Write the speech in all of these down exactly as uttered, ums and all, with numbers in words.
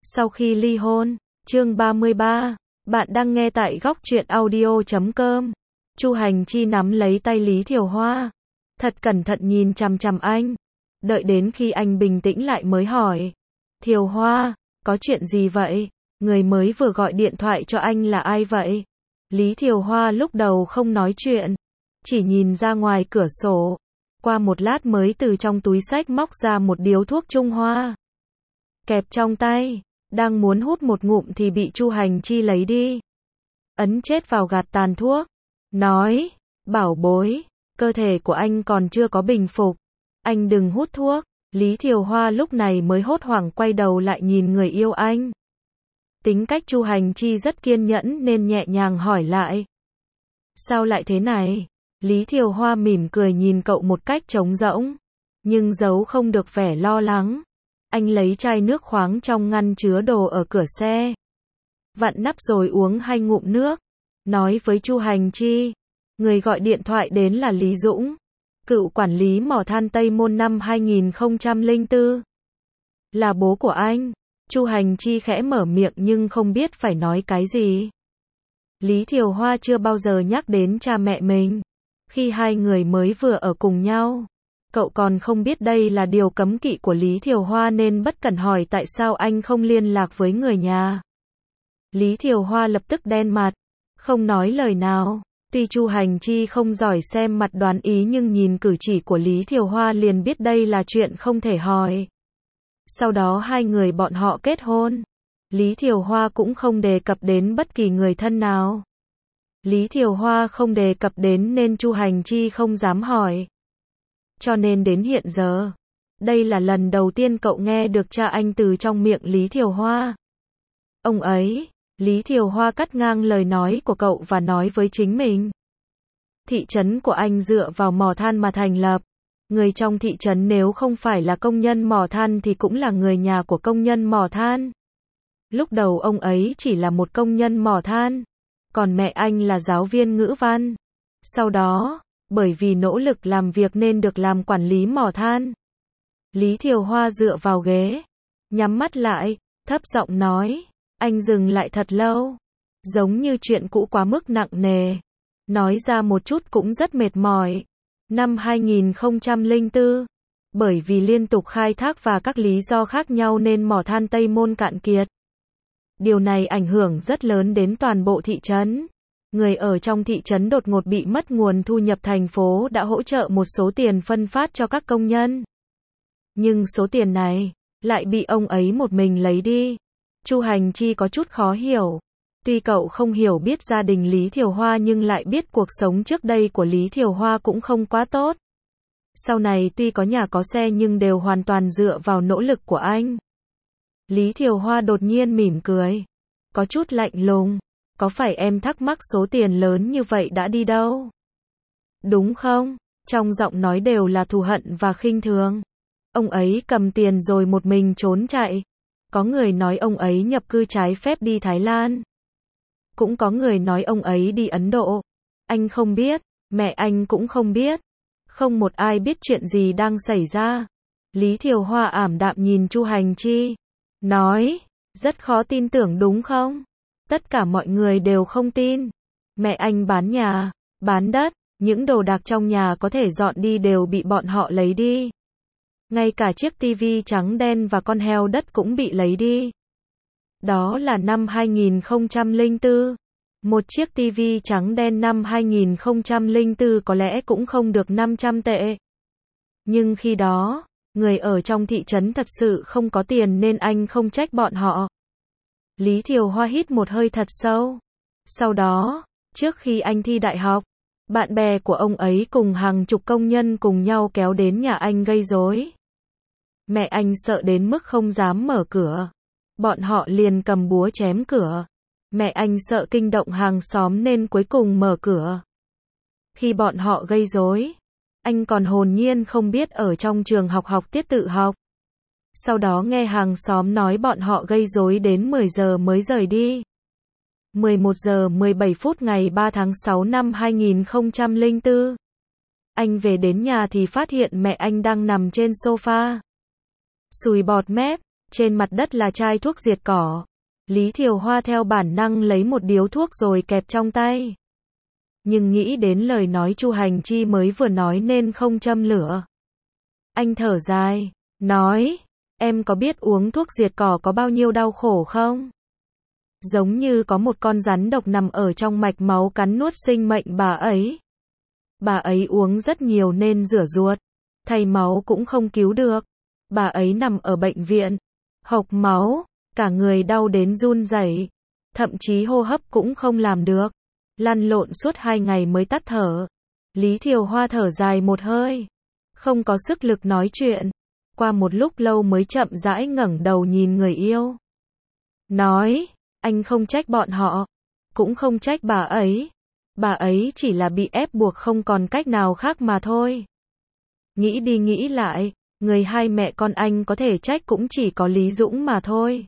Sau khi ly hôn, chương ba mươi ba, bạn đang nghe tại góc truyện audio chấm com. Chu Hành Chi nắm lấy tay Lý Thiều Hoa, thật cẩn thận nhìn chằm chằm anh, đợi đến khi anh bình tĩnh lại mới hỏi. Thiều Hoa, có chuyện gì vậy? Người mới vừa gọi điện thoại cho anh là ai vậy? Lý Thiều Hoa lúc đầu không nói chuyện, chỉ nhìn ra ngoài cửa sổ, qua một lát mới từ trong túi xách móc ra một điếu thuốc Trung Hoa. Kẹp trong tay, đang muốn hút một ngụm thì bị Chu Hành Chi lấy đi. Ấn chết vào gạt tàn thuốc, nói, bảo bối, cơ thể của anh còn chưa có bình phục, anh đừng hút thuốc. Lý Thiều Hoa lúc này mới hốt hoảng quay đầu lại nhìn người yêu anh. Tính cách Chu Hành Chi rất kiên nhẫn nên nhẹ nhàng hỏi lại. Sao lại thế này? Lý Thiều Hoa mỉm cười nhìn cậu một cách trống rỗng, nhưng giấu không được vẻ lo lắng. Anh lấy chai nước khoáng trong ngăn chứa đồ ở cửa xe, vặn nắp rồi uống hai ngụm nước, nói với Chu Hành Chi, người gọi điện thoại đến là Lý Dũng, cựu quản lý mỏ than Tây Môn năm hai nghìn không trăm lẻ bốn. Là bố của anh. Chu Hành Chi khẽ mở miệng nhưng không biết phải nói cái gì. Lý Thiều Hoa chưa bao giờ nhắc đến cha mẹ mình. Khi hai người mới vừa ở cùng nhau, cậu còn không biết đây là điều cấm kỵ của Lý Thiều Hoa nên bất cẩn hỏi tại sao anh không liên lạc với người nhà. Lý Thiều Hoa lập tức đen mặt, không nói lời nào. Tuy Chu Hành Chi không giỏi xem mặt đoán ý nhưng nhìn cử chỉ của Lý Thiều Hoa liền biết đây là chuyện không thể hỏi. Sau đó hai người bọn họ kết hôn. Lý Thiều Hoa cũng không đề cập đến bất kỳ người thân nào. Lý Thiều Hoa không đề cập đến nên Chu Hành Chi không dám hỏi. Cho nên đến hiện giờ, đây là lần đầu tiên cậu nghe được cha anh từ trong miệng Lý Thiều Hoa. Ông ấy, Lý Thiều Hoa cắt ngang lời nói của cậu và nói với chính mình. Thị trấn của anh dựa vào mỏ than mà thành lập. Người trong thị trấn nếu không phải là công nhân mỏ than thì cũng là người nhà của công nhân mỏ than. Lúc đầu ông ấy chỉ là một công nhân mỏ than, còn mẹ anh là giáo viên ngữ văn. Sau đó, bởi vì nỗ lực làm việc nên được làm quản lý mỏ than. Lý Thiều Hoa dựa vào ghế, nhắm mắt lại, thấp giọng nói, anh dừng lại thật lâu, giống như chuyện cũ quá mức nặng nề. Nói ra một chút cũng rất mệt mỏi. Năm hai nghìn không trăm lẻ bốn, bởi vì liên tục khai thác và các lý do khác nhau nên mỏ than Tây Môn cạn kiệt. Điều này ảnh hưởng rất lớn đến toàn bộ thị trấn. Người ở trong thị trấn đột ngột bị mất nguồn thu nhập, thành phố đã hỗ trợ một số tiền phân phát cho các công nhân. Nhưng số tiền này lại bị ông ấy một mình lấy đi. Chu Hành Chi có chút khó hiểu. Tuy cậu không hiểu biết gia đình Lý Thiều Hoa nhưng lại biết cuộc sống trước đây của Lý Thiều Hoa cũng không quá tốt. Sau này tuy có nhà có xe nhưng đều hoàn toàn dựa vào nỗ lực của anh. Lý Thiều Hoa đột nhiên mỉm cười, có chút lạnh lùng. Có phải em thắc mắc số tiền lớn như vậy đã đi đâu? Đúng không? Trong giọng nói đều là thù hận và khinh thường. Ông ấy cầm tiền rồi một mình trốn chạy. Có người nói ông ấy nhập cư trái phép đi Thái Lan. Cũng có người nói ông ấy đi Ấn Độ. Anh không biết, mẹ anh cũng không biết. Không một ai biết chuyện gì đang xảy ra. Lý Thiều Hoa ảm đạm nhìn Chu Hành Chi, nói, rất khó tin tưởng đúng không? Tất cả mọi người đều không tin. Mẹ anh bán nhà, bán đất, những đồ đạc trong nhà có thể dọn đi đều bị bọn họ lấy đi. Ngay cả chiếc tivi trắng đen và con heo đất cũng bị lấy đi. Đó là năm hai nghìn không trăm lẻ bốn. Một chiếc tivi trắng đen năm hai nghìn không trăm lẻ bốn có lẽ cũng không được năm trăm tệ. Nhưng khi đó, người ở trong thị trấn thật sự không có tiền nên anh không trách bọn họ. Lý Thiều Hoa hít một hơi thật sâu. Sau đó, trước khi anh thi đại học, bạn bè của ông ấy cùng hàng chục công nhân cùng nhau kéo đến nhà anh gây rối. Mẹ anh sợ đến mức không dám mở cửa. Bọn họ liền cầm búa chém cửa. Mẹ anh sợ kinh động hàng xóm nên cuối cùng mở cửa. Khi bọn họ gây rối, anh còn hồn nhiên không biết ở trong trường học học tiết tự học. Sau đó nghe hàng xóm nói bọn họ gây rối đến mười giờ mới rời đi. mười một giờ mười bảy phút ngày ba tháng sáu năm hai nghìn không trăm lẻ bốn. Anh về đến nhà thì phát hiện mẹ anh đang nằm trên sofa. Sùi bọt mép, Trên mặt đất là chai thuốc diệt cỏ. Lý Thiều Hoa theo bản năng lấy một điếu thuốc rồi kẹp trong tay. Nhưng nghĩ đến lời nói Chu Hành Chi mới vừa nói nên không châm lửa. Anh thở dài, nói, em có biết uống thuốc diệt cỏ có bao nhiêu đau khổ không? Giống như có một con rắn độc nằm ở trong mạch máu cắn nuốt sinh mệnh bà ấy. Bà ấy uống rất nhiều nên rửa ruột, thay máu cũng không cứu được. Bà ấy nằm ở bệnh viện, hộc máu, cả người đau đến run rẩy, thậm chí hô hấp cũng không làm được. Lăn lộn suốt hai ngày mới tắt thở. Lý Thiều Hoa thở dài một hơi, không có sức lực nói chuyện. Qua một lúc lâu mới chậm rãi ngẩng đầu nhìn người yêu. Nói, anh không trách bọn họ, cũng không trách bà ấy. Bà ấy chỉ là bị ép buộc không còn cách nào khác mà thôi. Nghĩ đi nghĩ lại, người hai mẹ con anh có thể trách cũng chỉ có Lý Dũng mà thôi.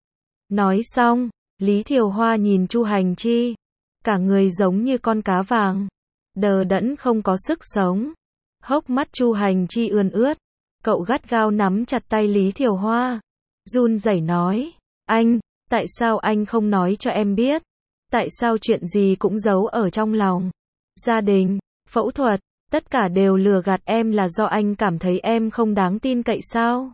Nói xong, Lý Thiều Hoa nhìn Chu Hành Chi, cả người giống như con cá vàng, đờ đẫn không có sức sống. Hốc mắt Chu Hành Chi ươn ướt, cậu gắt gao nắm chặt tay Lý Thiều Hoa, run rẩy nói, anh, tại sao anh không nói cho em biết? Tại sao chuyện gì cũng giấu ở trong lòng? Gia đình, phẫu thuật, tất cả đều lừa gạt em là do anh cảm thấy em không đáng tin cậy sao?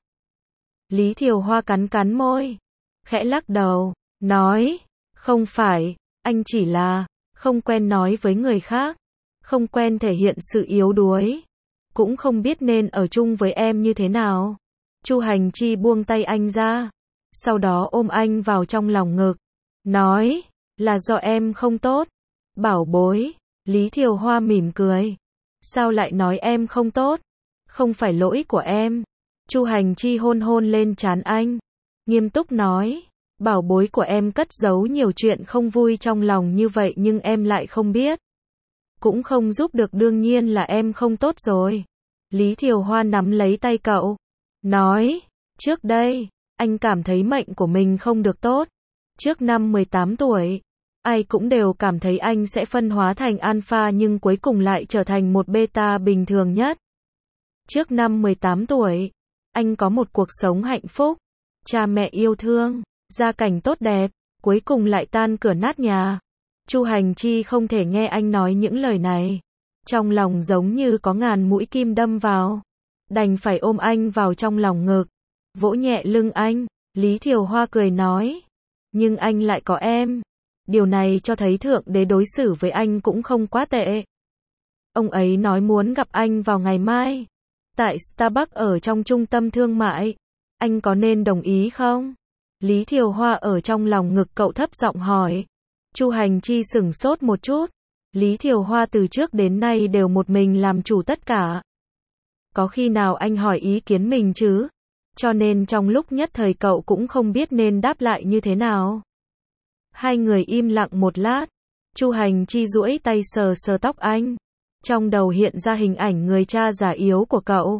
Lý Thiều Hoa cắn cắn môi, khẽ lắc đầu, nói, không phải, anh chỉ là không quen nói với người khác, không quen thể hiện sự yếu đuối, cũng không biết nên ở chung với em như thế nào. Chu Hành Chi buông tay anh ra, sau đó ôm anh vào trong lòng ngực, nói, là do em không tốt. Bảo bối, Lý Thiều Hoa mỉm cười, sao lại nói em không tốt? Không phải lỗi của em. Chu Hành Chi hôn hôn lên trán anh, nghiêm túc nói, bảo bối của em cất giấu nhiều chuyện không vui trong lòng như vậy nhưng em lại không biết. Cũng không giúp được, đương nhiên là em không tốt rồi. Lý Thiều Hoa nắm lấy tay cậu, nói, trước đây, anh cảm thấy mệnh của mình không được tốt. Trước năm mười tám tuổi, ai cũng đều cảm thấy anh sẽ phân hóa thành alpha nhưng cuối cùng lại trở thành một beta bình thường nhất. Trước năm mười tám tuổi, anh có một cuộc sống hạnh phúc, cha mẹ yêu thương, gia cảnh tốt đẹp, cuối cùng lại tan cửa nát nhà. Chu Hành Chi không thể nghe anh nói những lời này, trong lòng giống như có ngàn mũi kim đâm vào, đành phải ôm anh vào trong lòng ngực, vỗ nhẹ lưng anh. Lý Thiều Hoa cười nói, nhưng anh lại có em. Điều này cho thấy Thượng Đế đối xử với anh cũng không quá tệ. Ông ấy nói muốn gặp anh vào ngày mai, tại Starbucks ở trong trung tâm thương mại. Anh có nên đồng ý không? Lý Thiều Hoa ở trong lòng ngực cậu thấp giọng hỏi. Chu Hành Chi sửng sốt một chút. Lý Thiều Hoa từ trước đến nay đều một mình làm chủ tất cả. Có khi nào anh hỏi ý kiến mình chứ? Cho nên trong lúc nhất thời cậu cũng không biết nên đáp lại như thế nào. Hai người im lặng một lát. Chu Hành Chi duỗi tay sờ sờ tóc anh. Trong đầu hiện ra hình ảnh người cha già yếu của cậu.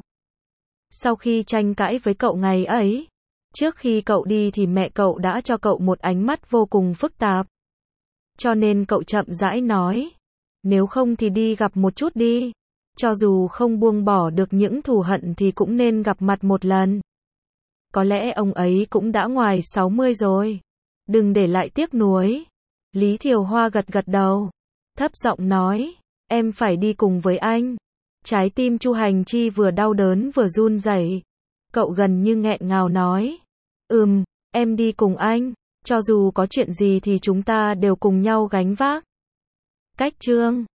Sau khi tranh cãi với cậu ngày ấy, trước khi cậu đi thì mẹ cậu đã cho cậu một ánh mắt vô cùng phức tạp. Cho nên cậu chậm rãi nói, nếu không thì đi gặp một chút đi. Cho dù không buông bỏ được những thù hận thì cũng nên gặp mặt một lần. Có lẽ ông ấy cũng đã ngoài sáu mươi rồi. Đừng để lại tiếc nuối. Lý Thiều Hoa gật gật đầu, thấp giọng nói, em phải đi cùng với anh. Trái tim Chu Hành Chi vừa đau đớn vừa run rẩy. Cậu gần như nghẹn ngào nói, ừm, em đi cùng anh. Cho dù có chuyện gì thì chúng ta đều cùng nhau gánh vác. Cách chương